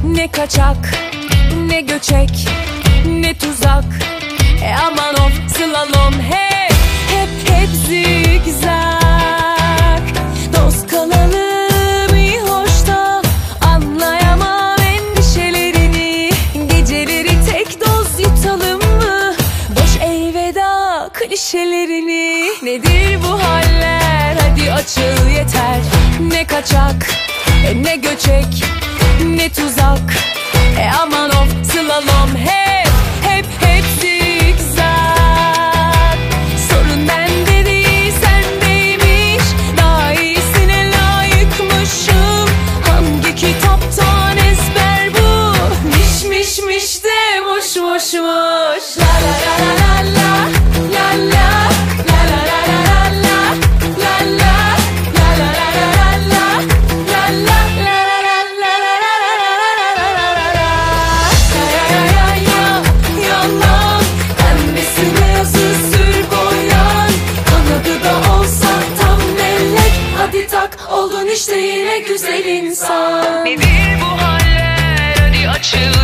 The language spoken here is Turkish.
Ne kaçak, ne göçek, ne tuzak. Aman of slalom hep zigzag. Dost kalalım iyi hoş da anlayamam endişelerini. Geceleri tek doz yutalım mı? Boş elveda klişelerini. Nedir bu haller? Hadi açıl yeter. Ne kaçak, ne göçek, ne tuzak. Aman of slalom hep zigzag. Sorun bende değil sendeymiş. Daha iyisine layıkmışım. Hangi kitaptan ezber bu? Miş de boş. La la la la la la la. Oldun işte yine güzel insan. Nedir bu haller? Hadi açıl